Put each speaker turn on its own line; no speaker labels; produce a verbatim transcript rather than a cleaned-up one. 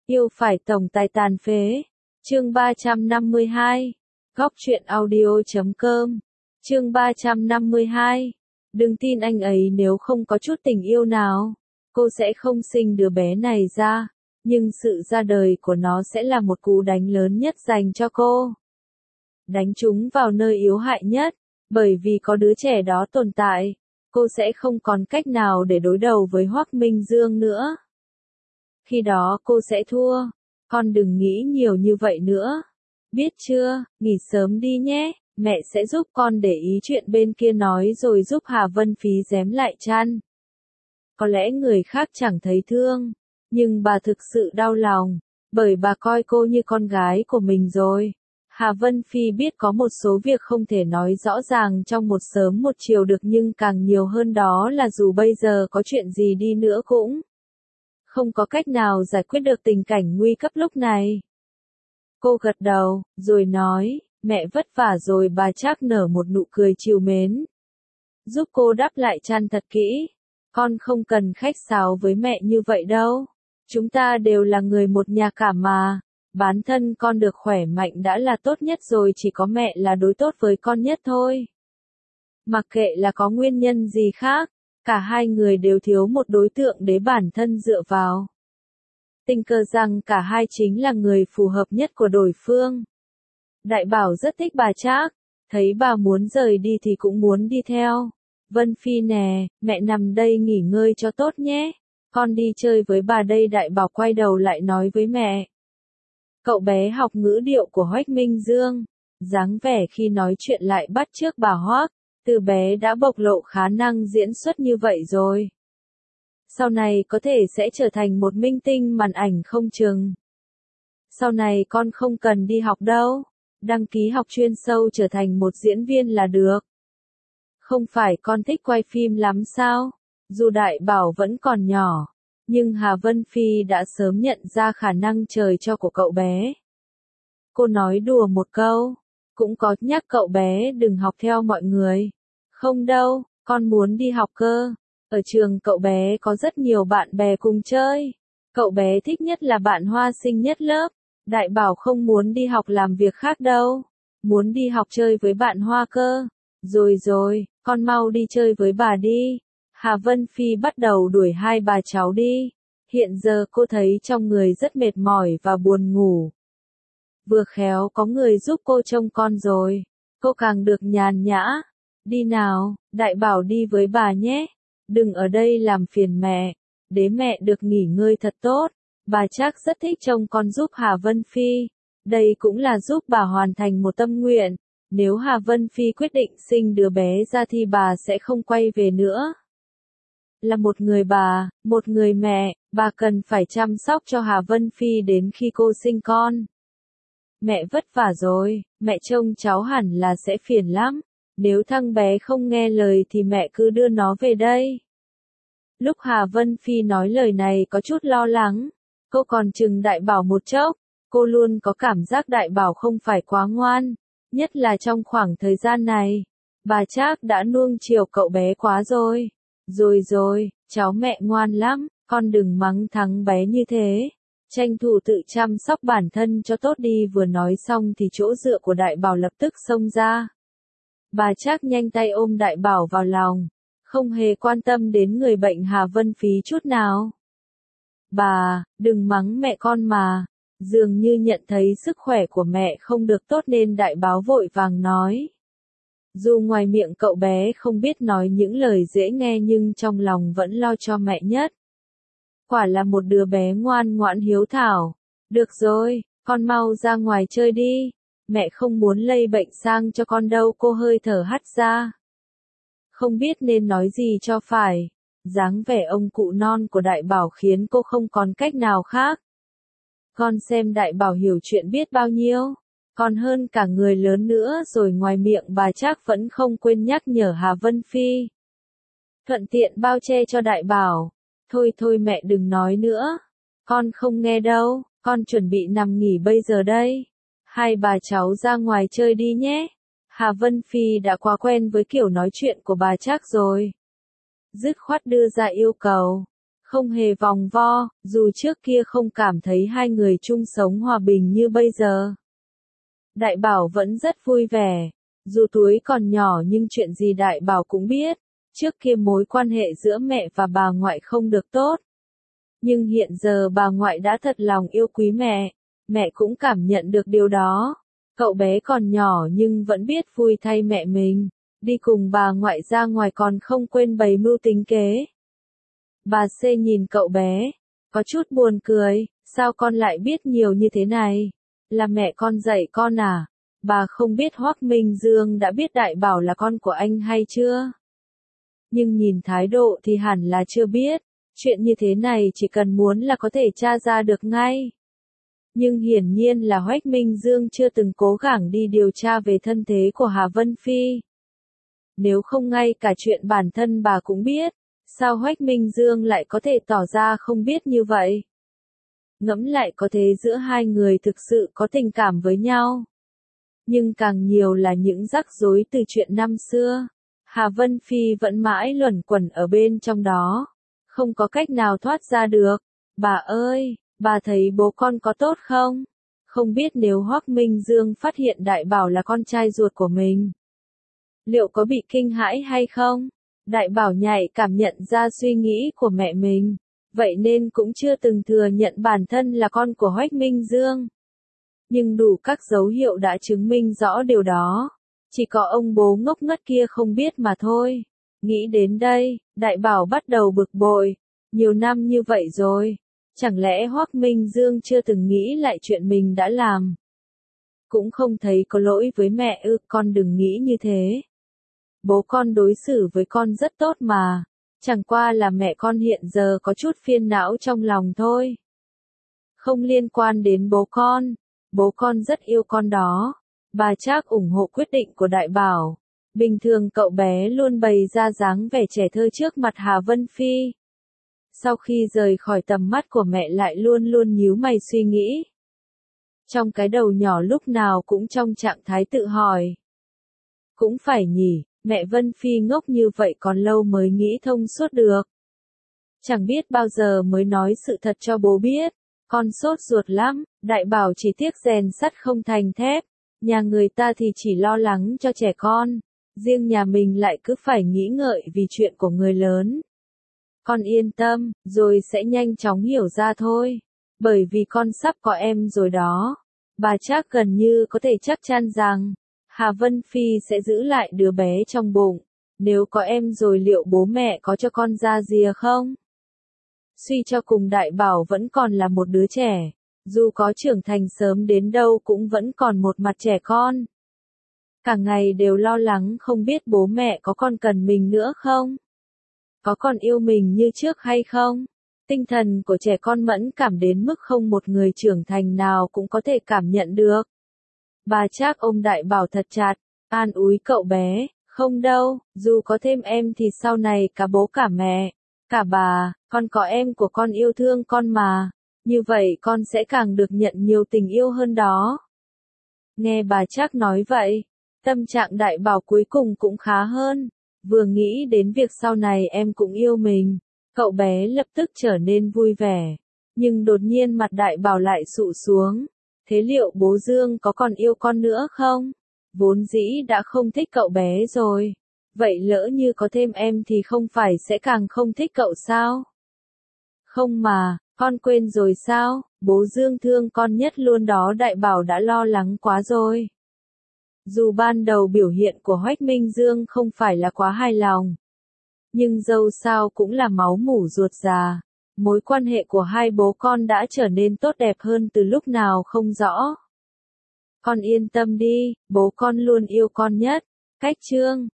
Yêu phải tổng tài tàn phế. Chương ba trăm năm mươi hai. Góc truyện audio chấm com. Chương ba trăm năm mươi hai. Đừng tin anh ấy nếu không có chút tình yêu nào, cô sẽ không sinh đứa bé này ra, nhưng sự ra đời của nó sẽ là một cú đánh lớn nhất dành cho cô. Đánh chúng vào nơi yếu hại nhất, bởi vì có đứa trẻ đó tồn tại, cô sẽ không còn cách nào để đối đầu với Hoắc Minh Dương nữa. Khi đó cô sẽ thua, con đừng nghĩ nhiều như vậy nữa. Biết chưa, nghỉ sớm đi nhé, mẹ sẽ giúp con để ý chuyện bên kia nói rồi giúp Hà Vân Phi rém lại chăn. Có lẽ người khác chẳng thấy thương, nhưng bà thực sự đau lòng, bởi bà coi cô như con gái của mình rồi. Hà Vân Phi biết có một số việc không thể nói rõ ràng trong một sớm một chiều được, nhưng càng nhiều hơn đó là dù bây giờ có chuyện gì đi nữa cũng không có cách nào giải quyết được tình cảnh nguy cấp lúc này. Cô gật đầu, rồi nói, mẹ vất vả rồi. Bà Trác nở một nụ cười trìu mến, giúp cô đắp lại chăn thật kỹ. Con không cần khách sáo với mẹ như vậy đâu. Chúng ta đều là người một nhà cả mà. Bản thân con được khỏe mạnh đã là tốt nhất rồi, chỉ có mẹ là đối tốt với con nhất thôi. Mặc kệ là có nguyên nhân gì khác, cả hai người đều thiếu một đối tượng để bản thân dựa vào. Tình cờ rằng cả hai chính là người phù hợp nhất của đối phương. Đại Bảo rất thích bà Trác, thấy bà muốn rời đi thì cũng muốn đi theo. Vân Phi nè, mẹ nằm đây nghỉ ngơi cho tốt nhé. Con đi chơi với bà đây. Đại Bảo quay đầu lại nói với mẹ. Cậu bé học ngữ điệu của Hoắc Minh Dương, dáng vẻ khi nói chuyện lại bắt chước bà Hoắc, từ bé đã bộc lộ khả năng diễn xuất như vậy rồi. Sau này có thể sẽ trở thành một minh tinh màn ảnh không chừng. Sau này con không cần đi học đâu, đăng ký học chuyên sâu trở thành một diễn viên là được. Không phải con thích quay phim lắm sao? Dù Đại Bảo vẫn còn nhỏ, nhưng Hà Vân Phi đã sớm nhận ra khả năng trời cho của cậu bé. Cô nói đùa một câu, cũng có nhắc cậu bé đừng học theo mọi người. Không đâu, con muốn đi học cơ. Ở trường cậu bé có rất nhiều bạn bè cùng chơi. Cậu bé thích nhất là bạn Hoa xinh nhất lớp. Đại Bảo không muốn đi học làm việc khác đâu. Muốn đi học chơi với bạn Hoa cơ. Rồi rồi, con mau đi chơi với bà đi. Hà Vân Phi bắt đầu đuổi hai bà cháu đi. Hiện giờ cô thấy trong người rất mệt mỏi và buồn ngủ. Vừa khéo có người giúp cô trông con rồi. Cô càng được nhàn nhã. Đi nào, Đại Bảo đi với bà nhé. Đừng ở đây làm phiền mẹ. Để mẹ được nghỉ ngơi thật tốt. Bà Trác rất thích trông con giúp Hà Vân Phi. Đây cũng là giúp bà hoàn thành một tâm nguyện. Nếu Hà Vân Phi quyết định sinh đứa bé ra thì bà sẽ không quay về nữa. Là một người bà, một người mẹ, bà cần phải chăm sóc cho Hà Vân Phi đến khi cô sinh con. Mẹ vất vả rồi, mẹ trông cháu hẳn là sẽ phiền lắm. Nếu thằng bé không nghe lời thì mẹ cứ đưa nó về đây. Lúc Hà Vân Phi nói lời này có chút lo lắng. Cô còn chừng Đại Bảo một chốc. Cô luôn có cảm giác Đại Bảo không phải quá ngoan. Nhất là trong khoảng thời gian này. Bà Trác đã nuông chiều cậu bé quá rồi. Rồi rồi, cháu mẹ ngoan lắm, con đừng mắng thằng bé như thế. Tranh thủ tự chăm sóc bản thân cho tốt đi. Vừa nói xong thì chỗ dựa của Đại Bảo lập tức xông ra. Bà Trác nhanh tay ôm Đại Bảo vào lòng, không hề quan tâm đến người bệnh Hà Vân Phi chút nào. Bà, đừng mắng mẹ con mà. Dường như nhận thấy sức khỏe của mẹ không được tốt nên Đại Bảo vội vàng nói. Dù ngoài miệng cậu bé không biết nói những lời dễ nghe nhưng trong lòng vẫn lo cho mẹ nhất. Quả là một đứa bé ngoan ngoãn hiếu thảo. Được rồi, con mau ra ngoài chơi đi. Mẹ không muốn lây bệnh sang cho con đâu. Cô hơi thở hắt ra. Không biết nên nói gì cho phải. Dáng vẻ ông cụ non của Đại Bảo khiến cô không còn cách nào khác. Con xem Đại Bảo hiểu chuyện biết bao nhiêu. Còn hơn cả người lớn nữa rồi. Ngoài miệng bà Trác vẫn không quên nhắc nhở Hà Vân Phi. Thuận tiện bao che cho Đại Bảo. Thôi thôi mẹ đừng nói nữa. Con không nghe đâu, con chuẩn bị nằm nghỉ bây giờ đây. Hai bà cháu ra ngoài chơi đi nhé. Hà Vân Phi đã quá quen với kiểu nói chuyện của bà Trác rồi. Dứt khoát đưa ra yêu cầu. Không hề vòng vo, dù trước kia không cảm thấy hai người chung sống hòa bình như bây giờ. Đại Bảo vẫn rất vui vẻ. Dù tuổi còn nhỏ nhưng chuyện gì Đại Bảo cũng biết. Trước kia mối quan hệ giữa mẹ và bà ngoại không được tốt. Nhưng hiện giờ bà ngoại đã thật lòng yêu quý mẹ. Mẹ cũng cảm nhận được điều đó. Cậu bé còn nhỏ nhưng vẫn biết vui thay mẹ mình. Đi cùng bà ngoại ra ngoài còn không quên bày mưu tính kế. Bà C nhìn cậu bé. Có chút buồn cười. Sao con lại biết nhiều như thế này? Là mẹ con dạy con à? Bà không biết Hoắc Minh Dương đã biết Đại Bảo là con của anh hay chưa? Nhưng nhìn thái độ thì hẳn là chưa biết. Chuyện như thế này chỉ cần muốn là có thể tra ra được ngay. Nhưng hiển nhiên là Hoắc Minh Dương chưa từng cố gắng đi điều tra về thân thế của Hà Vân Phi. Nếu không ngay cả chuyện bản thân bà cũng biết, sao Hoắc Minh Dương lại có thể tỏ ra không biết như vậy? Ngẫm lại có thế giữa hai người thực sự có tình cảm với nhau. Nhưng càng nhiều là những rắc rối từ chuyện năm xưa. Hà Vân Phi vẫn mãi luẩn quẩn ở bên trong đó. Không có cách nào thoát ra được. Bà ơi, bà thấy bố con có tốt không? Không biết nếu Hoắc Minh Dương phát hiện Đại Bảo là con trai ruột của mình, liệu có bị kinh hãi hay không? Đại Bảo nhạy cảm nhận ra suy nghĩ của mẹ mình. Vậy nên cũng chưa từng thừa nhận bản thân là con của Hoắc Minh Dương. Nhưng đủ các dấu hiệu đã chứng minh rõ điều đó. Chỉ có ông bố ngốc nghếch kia không biết mà thôi. Nghĩ đến đây, Đại Bảo bắt đầu bực bội. Nhiều năm như vậy rồi. Chẳng lẽ Hoắc Minh Dương chưa từng nghĩ lại chuyện mình đã làm? Cũng không thấy có lỗi với mẹ ư, con đừng nghĩ như thế. Bố con đối xử với con rất tốt mà. Chẳng qua là mẹ con hiện giờ có chút phiền não trong lòng thôi. Không liên quan đến bố con. Bố con rất yêu con đó. Bà Trác ủng hộ quyết định của Đại Bảo. Bình thường cậu bé luôn bày ra dáng vẻ trẻ thơ trước mặt Hà Vân Phi. Sau khi rời khỏi tầm mắt của mẹ lại luôn luôn nhíu mày suy nghĩ. Trong cái đầu nhỏ lúc nào cũng trong trạng thái tự hỏi. Cũng phải nhỉ, mẹ Vân Phi ngốc như vậy còn lâu mới nghĩ thông suốt được. Chẳng biết bao giờ mới nói sự thật cho bố biết. Con sốt ruột lắm, Đại Bảo chỉ tiếc rèn sắt không thành thép. Nhà người ta thì chỉ lo lắng cho trẻ con. Riêng nhà mình lại cứ phải nghĩ ngợi vì chuyện của người lớn. Con yên tâm, rồi sẽ nhanh chóng hiểu ra thôi. Bởi vì con sắp có em rồi đó. Bà Trác gần như có thể chắc chắn rằng Hà Vân Phi sẽ giữ lại đứa bé trong bụng. Nếu có em rồi liệu bố mẹ có cho con ra rìa không? Suy cho cùng Đại Bảo vẫn còn là một đứa trẻ. Dù có trưởng thành sớm đến đâu cũng vẫn còn một mặt trẻ con. Cả ngày đều lo lắng không biết bố mẹ có còn cần mình nữa không? Có còn yêu mình như trước hay không? Tinh thần của trẻ con mẫn cảm đến mức không một người trưởng thành nào cũng có thể cảm nhận được. Bà Trác ôm Đại Bảo thật chặt, an ủi cậu bé, không đâu, dù có thêm em thì sau này cả bố cả mẹ, cả bà, con có em của con yêu thương con mà, như vậy con sẽ càng được nhận nhiều tình yêu hơn đó. Nghe bà Trác nói vậy, tâm trạng Đại Bảo cuối cùng cũng khá hơn, vừa nghĩ đến việc sau này em cũng yêu mình, cậu bé lập tức trở nên vui vẻ, nhưng đột nhiên mặt Đại Bảo lại sụ xuống. Thế liệu bố Dương có còn yêu con nữa không? Vốn dĩ đã không thích cậu bé rồi. Vậy lỡ như có thêm em thì không phải sẽ càng không thích cậu sao? Không mà, con quên rồi sao? Bố Dương thương con nhất luôn đó. Đại Bảo đã lo lắng quá rồi. Dù ban đầu biểu hiện của Hoắc Minh Dương không phải là quá hài lòng. Nhưng dâu sao cũng là máu mủ ruột già. Mối quan hệ của hai bố con đã trở nên tốt đẹp hơn từ lúc nào không rõ. Con yên tâm đi, bố con luôn yêu con nhất. Cách chương